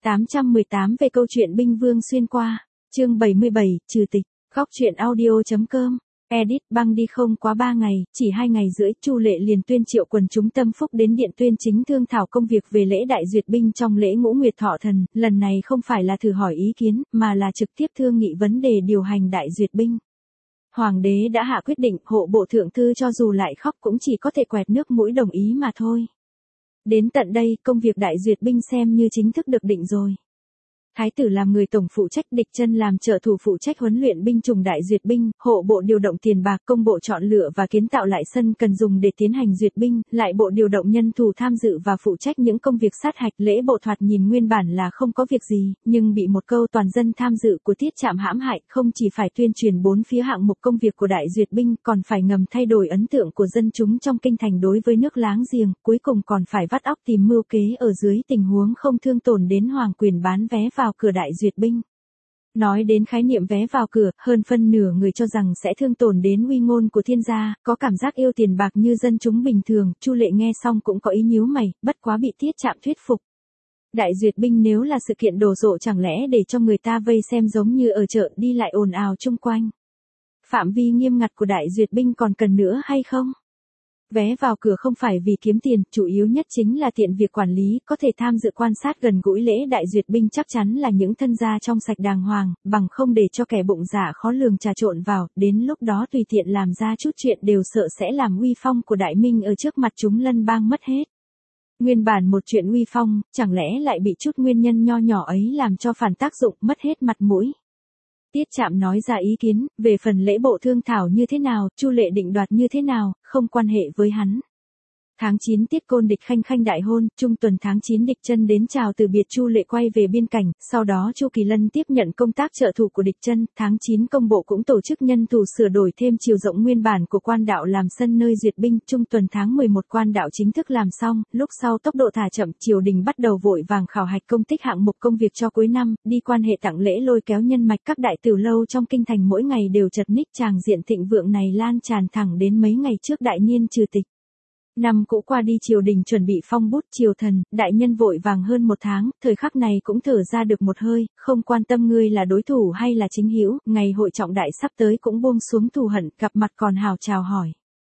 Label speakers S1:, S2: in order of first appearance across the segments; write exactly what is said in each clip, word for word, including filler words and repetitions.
S1: tám trăm mười tám về câu chuyện binh vương xuyên qua, chương bảy mươi bảy, trừ tịch, góc truyện audio.com. Edit băng đi không quá ba ngày, chỉ hai ngày rưỡi, Chu Lệ liền tuyên triệu quần chúng tâm phúc đến điện tuyên chính thương thảo công việc về lễ đại duyệt binh trong lễ ngũ nguyệt thọ thần, lần này không phải là thử hỏi ý kiến, mà là trực tiếp thương nghị vấn đề điều hành đại duyệt binh. Hoàng đế đã hạ quyết định, hộ bộ thượng thư cho dù lại khóc cũng chỉ có thể quẹt nước mũi đồng ý mà thôi. Đến tận đây, công việc đại duyệt binh xem như chính thức được định rồi. Thái tử làm người tổng phụ trách, Địch Chân làm trợ thủ phụ trách huấn luyện binh chủng đại duyệt binh, hộ bộ điều động tiền bạc, công bộ chọn lựa và kiến tạo lại sân cần dùng để tiến hành duyệt binh, lại bộ điều động nhân thủ tham dự và phụ trách những công việc sát hạch. Lễ bộ thoạt nhìn nguyên bản là không có việc gì, nhưng bị một câu toàn dân tham dự của Tiết Trạm hãm hại, không chỉ phải tuyên truyền bốn phía hạng mục công việc của đại duyệt binh, còn phải ngầm thay đổi ấn tượng của dân chúng trong kinh thành đối với nước láng giềng, cuối cùng còn phải vắt óc tìm mưu kế ở dưới tình huống không thương tổn đến hoàng quyền bán vé vào cửa đại duyệt binh. Nói đến khái niệm vé vào cửa, hơn phân nửa người cho rằng sẽ thương tổn đến uy ngôn của thiên gia, có cảm giác yêu tiền bạc như dân chúng bình thường. Chu Lệ nghe xong cũng có ý nhíu mày, bất quá bị Tiết Trạm thuyết phục. Đại duyệt binh nếu là sự kiện đồ sộ chẳng lẽ để cho người ta vây xem giống như ở chợ đi lại ồn ào chung quanh. Phạm vi nghiêm ngặt của đại duyệt binh còn cần nữa hay không? Vé vào cửa không phải vì kiếm tiền, chủ yếu nhất chính là tiện việc quản lý, có thể tham dự quan sát gần gũi lễ đại duyệt binh chắc chắn là những thân gia trong sạch đàng hoàng, bằng không để cho kẻ bụng dạ khó lường trà trộn vào, đến lúc đó tùy tiện làm ra chút chuyện đều sợ sẽ làm uy phong của đại minh ở trước mặt chúng lân bang mất hết. Nguyên bản một chuyện uy phong, chẳng lẽ lại bị chút nguyên nhân nho nhỏ ấy làm cho phản tác dụng, mất hết mặt mũi. Tiết Trạm nói ra ý kiến, về phần lễ bộ thương thảo như thế nào, Chu Lệ định đoạt như thế nào, không quan hệ với hắn. Tháng chín Tiết Côn Địch khanh khanh đại hôn, trung tuần tháng chín Địch Chân đến chào từ biệt Chu Lệ quay về biên cảnh, sau đó Chu Kỳ Lân tiếp nhận công tác trợ thủ của Địch Chân, tháng chín công bộ cũng tổ chức nhân thủ sửa đổi thêm chiều rộng nguyên bản của quan đạo làm sân nơi duyệt binh, trung tuần tháng mười một quan đạo chính thức làm xong, lúc sau tốc độ thả chậm, triều đình bắt đầu vội vàng khảo hạch công tích hạng mục công việc cho cuối năm, đi quan hệ tặng lễ lôi kéo nhân mạch, các đại tiểu lâu trong kinh thành mỗi ngày đều chật ních, tràng diện thịnh vượng này lan tràn thẳng đến mấy ngày trước đại niên trừ tịch. Năm cũ qua đi, triều đình chuẩn bị phong bút triều thần, đại nhân vội vàng hơn một tháng, thời khắc này cũng thở ra được một hơi, không quan tâm ngươi là đối thủ hay là chính hữu, ngày hội trọng đại sắp tới cũng buông xuống thù hận, gặp mặt còn hào chào hỏi.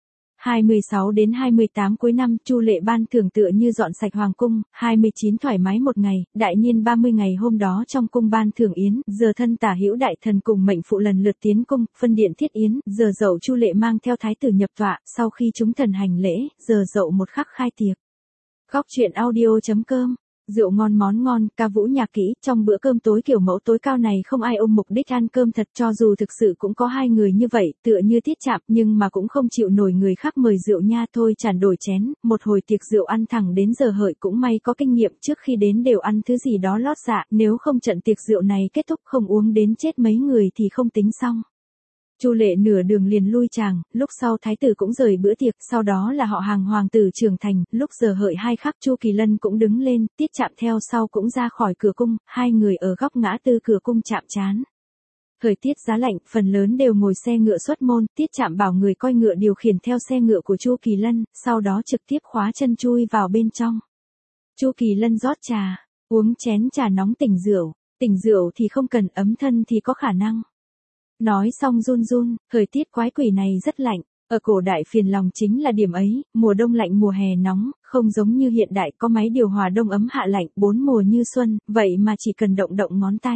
S1: hai mươi sáu đến hai mươi tám cuối năm, Chu Lệ ban thưởng tựa như dọn sạch hoàng cung, hai mươi chín thoải mái một ngày, đại niên ba mươi ngày hôm đó trong cung ban thưởng yến, giờ thân tả hữu đại thần cùng mệnh phụ lần lượt tiến cung, phân điện thiết yến, giờ dậu Chu Lệ mang theo thái tử nhập tọa, sau khi chúng thần hành lễ, giờ dậu một khắc khai tiệc. Góc truyện audio.com. Rượu ngon món ngon, ca vũ nhạc kỹ, trong bữa cơm tối kiểu mẫu tối cao này không ai ôm mục đích ăn cơm thật, cho dù thực sự cũng có hai người như vậy, tựa như Tiết Trạm, nhưng mà cũng không chịu nổi người khác mời rượu nha, thôi chản đổi chén, một hồi tiệc rượu ăn thẳng đến giờ hợi, cũng may có kinh nghiệm, trước khi đến đều ăn thứ gì đó lót dạ, nếu không trận tiệc rượu này kết thúc không uống đến chết mấy người thì không tính xong. Chu Lệ nửa đường liền lui chàng, lúc sau thái tử cũng rời bữa tiệc, sau đó là họ hàng hoàng tử trưởng thành, lúc giờ hợi hai khắc Chu Kỳ Lân cũng đứng lên, Tiết Trạm theo sau cũng ra khỏi cửa cung, hai người ở góc ngã tư cửa cung chạm trán. Thời tiết giá lạnh, phần lớn đều ngồi xe ngựa xuất môn, Tiết Trạm bảo người coi ngựa điều khiển theo xe ngựa của Chu Kỳ Lân, sau đó trực tiếp khóa chân chui vào bên trong. Chu Kỳ Lân rót trà, uống chén trà nóng tỉnh rượu, tỉnh rượu thì không cần, ấm thân thì có khả năng. Nói xong run run, thời tiết quái quỷ này rất lạnh, ở cổ đại phiền lòng chính là điểm ấy, mùa đông lạnh mùa hè nóng, không giống như hiện đại có máy điều hòa đông ấm hạ lạnh, bốn mùa như xuân, vậy mà chỉ cần động động ngón tay.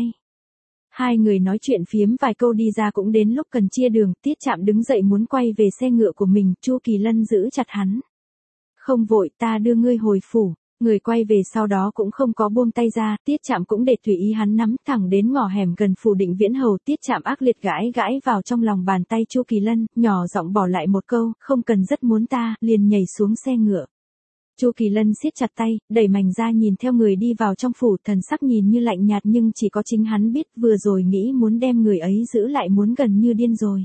S1: Hai người nói chuyện phiếm vài câu đi ra cũng đến lúc cần chia đường, Tiết Trạm đứng dậy muốn quay về xe ngựa của mình, Chu Kỳ Lân giữ chặt hắn. Không vội, ta đưa ngươi hồi phủ. Người quay về sau đó cũng không có buông tay ra, Tiết Trạm cũng để tùy ý hắn nắm thẳng đến ngõ hẻm gần phủ Định Viễn Hầu, Tiết Trạm ác liệt gãi gãi vào trong lòng bàn tay Chu Kỳ Lân, nhỏ giọng bỏ lại một câu, không cần rất muốn ta, liền nhảy xuống xe ngựa. Chu Kỳ Lân siết chặt tay, đẩy mảnh ra nhìn theo người đi vào trong phủ, thần sắc nhìn như lạnh nhạt nhưng chỉ có chính hắn biết, vừa rồi nghĩ muốn đem người ấy giữ lại muốn gần như điên rồi.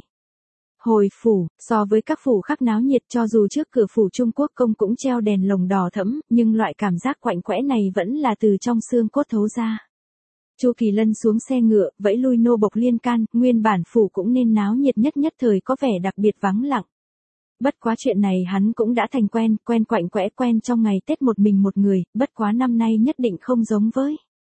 S1: Hồi phủ, so với các phủ khác náo nhiệt, cho dù trước cửa phủ Trung Quốc công cũng treo đèn lồng đỏ thẫm, nhưng loại cảm giác quạnh quẽ này vẫn là từ trong xương cốt thấu ra. Chu Kỳ Lân xuống xe ngựa, vẫy lui nô bộc liên can, nguyên bản phủ cũng nên náo nhiệt nhất nhất thời có vẻ đặc biệt vắng lặng. Bất quá chuyện này hắn cũng đã thành quen, quen quạnh quẽ quen trong ngày Tết một mình một người, bất quá năm nay nhất định không giống với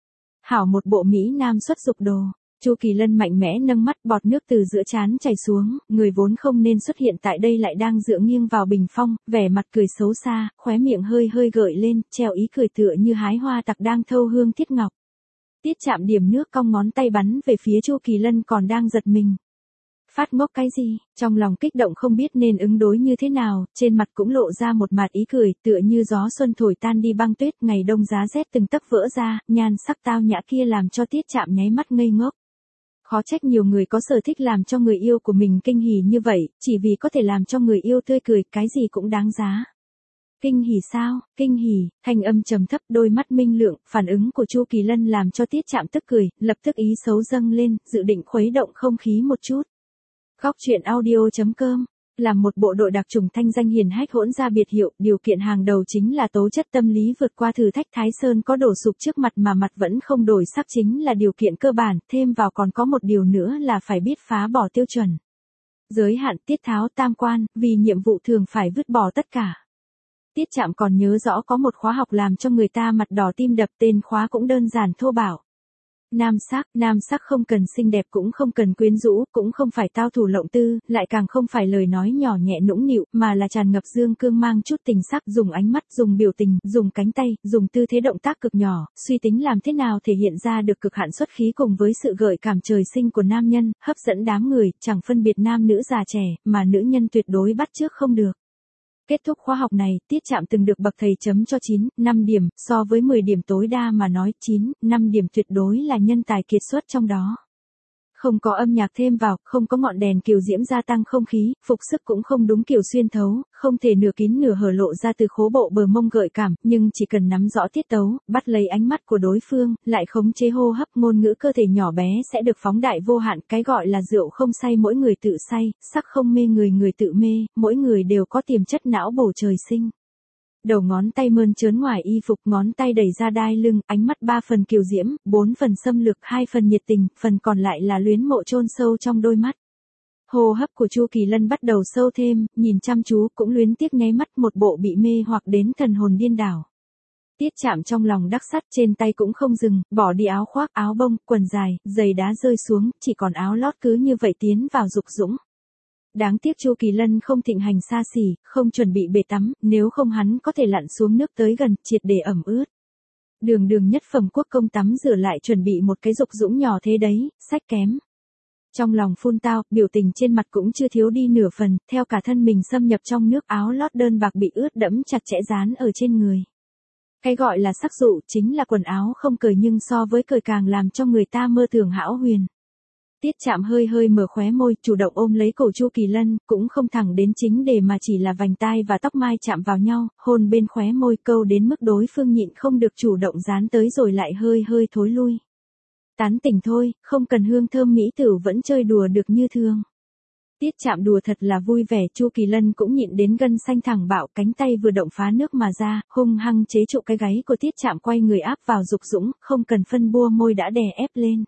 S1: Hảo một bộ Mỹ Nam xuất dục đồ. Chu Kỳ Lân mạnh mẽ nâng mắt, bọt nước từ giữa trán chảy xuống, người vốn không nên xuất hiện tại đây lại đang dựa nghiêng vào bình phong, vẻ mặt cười xấu xa, khóe miệng hơi hơi gợi lên, treo ý cười tựa như hái hoa tặc đang thâu hương thiết ngọc. Tiết Chạm điểm nước cong ngón tay bắn về phía Chu Kỳ Lân còn đang giật mình. Phát ngốc cái gì, trong lòng kích động không biết nên ứng đối như thế nào, trên mặt cũng lộ ra một mặt ý cười, tựa như gió xuân thổi tan đi băng tuyết, ngày đông giá rét từng tấc vỡ ra, nhan sắc tao nhã kia làm cho Tiết Chạm nháy mắt ngây ngốc. Khó trách nhiều người có sở thích làm cho người yêu của mình kinh hỉ như vậy, chỉ vì có thể làm cho người yêu tươi cười, cái gì cũng đáng giá. Kinh hỉ sao, kinh hỉ, thanh âm trầm thấp, đôi mắt minh lượng, phản ứng của Chu Kỳ Lân làm cho Tiết Chạm tức cười, lập tức ý xấu dâng lên, dự định khuấy động không khí một chút. Góc truyện audio chấm com làm một bộ đội đặc trùng thanh danh hiển hách hỗn ra biệt hiệu, điều kiện hàng đầu chính là tố chất tâm lý vượt qua thử thách. Thái Sơn có đổ sụp trước mặt mà mặt vẫn không đổi sắc chính là điều kiện cơ bản, thêm vào còn có một điều nữa là phải biết phá bỏ tiêu chuẩn. Giới hạn, tiết tháo, tam quan, vì nhiệm vụ thường phải vứt bỏ tất cả. Tiết Chạm còn nhớ rõ có một khóa học làm cho người ta mặt đỏ tim đập, tên khóa cũng đơn giản thô bạo. Nam sắc, nam sắc không cần xinh đẹp cũng không cần quyến rũ, cũng không phải tao thủ lộng tư, lại càng không phải lời nói nhỏ nhẹ nũng nịu, mà là tràn ngập dương cương mang chút tình sắc, dùng ánh mắt, dùng biểu tình, dùng cánh tay, dùng tư thế động tác cực nhỏ, suy tính làm thế nào thể hiện ra được cực hạn xuất khí cùng với sự gợi cảm trời sinh của nam nhân, hấp dẫn đám người, chẳng phân biệt nam nữ già trẻ, mà nữ nhân tuyệt đối bắt chước không được. Kết thúc khóa học này, Tiết Chạm từng được bậc thầy chấm cho chín, năm điểm, so với mười điểm tối đa mà nói, chín, năm điểm tuyệt đối là nhân tài kiệt xuất trong đó. Không có âm nhạc thêm vào, không có ngọn đèn kiều diễm gia tăng không khí, phục sức cũng không đúng kiểu xuyên thấu, không thể nửa kín nửa hở lộ ra từ khố bộ bờ mông gợi cảm, nhưng chỉ cần nắm rõ tiết tấu, bắt lấy ánh mắt của đối phương, lại khống chế hô hấp, ngôn ngữ cơ thể nhỏ bé sẽ được phóng đại vô hạn. Cái gọi là rượu không say mỗi người tự say, sắc không mê người người tự mê, mỗi người đều có tiềm chất não bổ trời sinh. Đầu ngón tay mơn trớn ngoài y phục, ngón tay đẩy ra đai lưng, ánh mắt ba phần kiều diễm, bốn phần xâm lược, hai phần nhiệt tình, phần còn lại là luyến mộ chôn sâu trong đôi mắt. Hô hấp của Chu Kỳ Lân bắt đầu sâu thêm, nhìn chăm chú, cũng luyến tiếc nháy mắt, một bộ bị mê hoặc đến thần hồn điên đảo. Tiết Chạm trong lòng đắc sắt, trên tay cũng không dừng, bỏ đi áo khoác, áo bông, quần dài, giày đá rơi xuống, chỉ còn áo lót cứ như vậy tiến vào dục dũng. Đáng tiếc Chu Kỳ Lân không thịnh hành xa xỉ, không chuẩn bị bể tắm, nếu không hắn có thể lặn xuống nước tới gần, triệt để ẩm ướt. Đường đường nhất phẩm quốc công tắm rửa lại chuẩn bị một cái dục dũng nhỏ thế đấy, sách kém. Trong lòng phun tao, biểu tình trên mặt cũng chưa thiếu đi nửa phần, theo cả thân mình xâm nhập trong nước, áo lót đơn bạc bị ướt đẫm chặt chẽ dán ở trên người. Cái gọi là sắc dụ chính là quần áo không cởi nhưng so với cởi càng làm cho người ta mơ tưởng hão huyền. Tiết Chạm hơi hơi mở khóe môi, chủ động ôm lấy cổ Chu Kỳ Lân, cũng không thẳng đến chính đề mà chỉ là vành tai và tóc mai chạm vào nhau, hôn bên khóe môi, câu đến mức đối phương nhịn không được chủ động dán tới rồi lại hơi hơi thối lui. Tán tỉnh thôi, không cần hương thơm mỹ tử vẫn chơi đùa được như thường. Tiết Chạm đùa thật là vui vẻ, Chu Kỳ Lân cũng nhịn đến gân xanh thẳng bạo, cánh tay vừa động phá nước mà ra, hung hăng chế trụ cái gáy của Tiết Chạm, quay người áp vào dục dũng, không cần phân bua môi đã đè ép lên.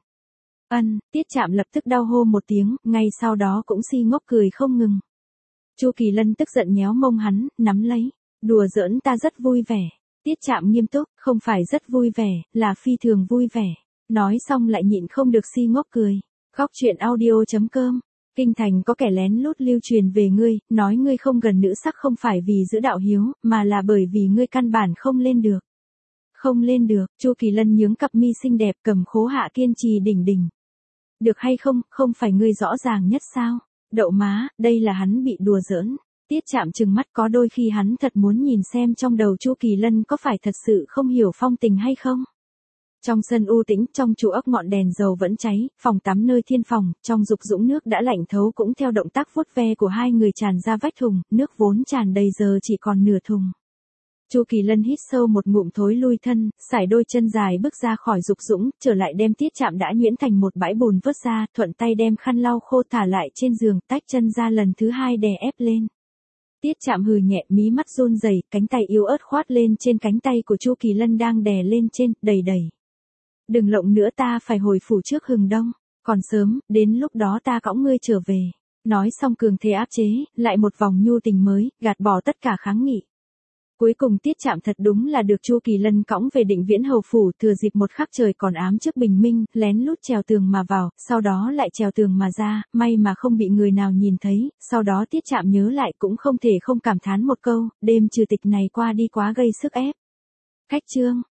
S1: Ân, Tiết Chạm lập tức đau hô một tiếng, ngay sau đó cũng si ngốc cười không ngừng. Chu Kỳ Lân tức giận nhéo mông hắn, nắm lấy, đùa giỡn ta rất vui vẻ. Tiết Chạm nghiêm túc, không phải rất vui vẻ, là phi thường vui vẻ. Nói xong lại nhịn không được si ngốc cười. Góc truyện audio chấm com Kinh thành có kẻ lén lút lưu truyền về ngươi, nói ngươi không gần nữ sắc không phải vì giữ đạo hiếu, mà là bởi vì ngươi căn bản không lên được. Không lên được, Chu Kỳ Lân nhướng cặp mi xinh đẹp, cầm khố hạ kiên trì đỉnh đỉnh. Được hay không, không phải ngươi rõ ràng nhất sao? Đậu má, đây là hắn bị đùa giỡn. Tiết Chạm trừng mắt, có đôi khi hắn thật muốn nhìn xem trong đầu Chu Kỳ Lân có phải thật sự không hiểu phong tình hay không. Trong sân u tĩnh, trong trụ ốc ngọn đèn dầu vẫn cháy, phòng tắm nơi thiên phòng, trong dục dũng nước đã lạnh thấu cũng theo động tác vuốt ve của hai người tràn ra vách thùng, nước vốn tràn đầy giờ chỉ còn nửa thùng. Chu Kỳ Lân hít sâu một ngụm thối lui thân, sải đôi chân dài bước ra khỏi dục dũng, trở lại đem Tiết Chạm đã nhuyễn thành một bãi bùn vớt ra, thuận tay đem khăn lau khô thả lại trên giường, tách chân ra lần thứ hai đè ép lên. Tiết Chạm hừ nhẹ, mí mắt run rẩy, cánh tay yếu ớt khoát lên trên cánh tay của Chu Kỳ Lân đang đè lên trên, đầy đầy. Đừng lộng nữa, ta phải hồi phủ trước hừng đông, còn sớm, đến lúc đó ta cõng ngươi trở về. Nói xong cường thế áp chế, lại một vòng nhu tình mới, gạt bỏ tất cả kháng nghị. Cuối cùng Tiết Trạm thật đúng là được Chu Kỳ Lân cõng về Định Viễn hầu phủ, thừa dịp một khắc trời còn ám trước bình minh, lén lút trèo tường mà vào, sau đó lại trèo tường mà ra, may mà không bị người nào nhìn thấy, sau đó Tiết Trạm nhớ lại cũng không thể không cảm thán một câu, đêm trừ tịch này qua đi quá gây sức ép. Khách chương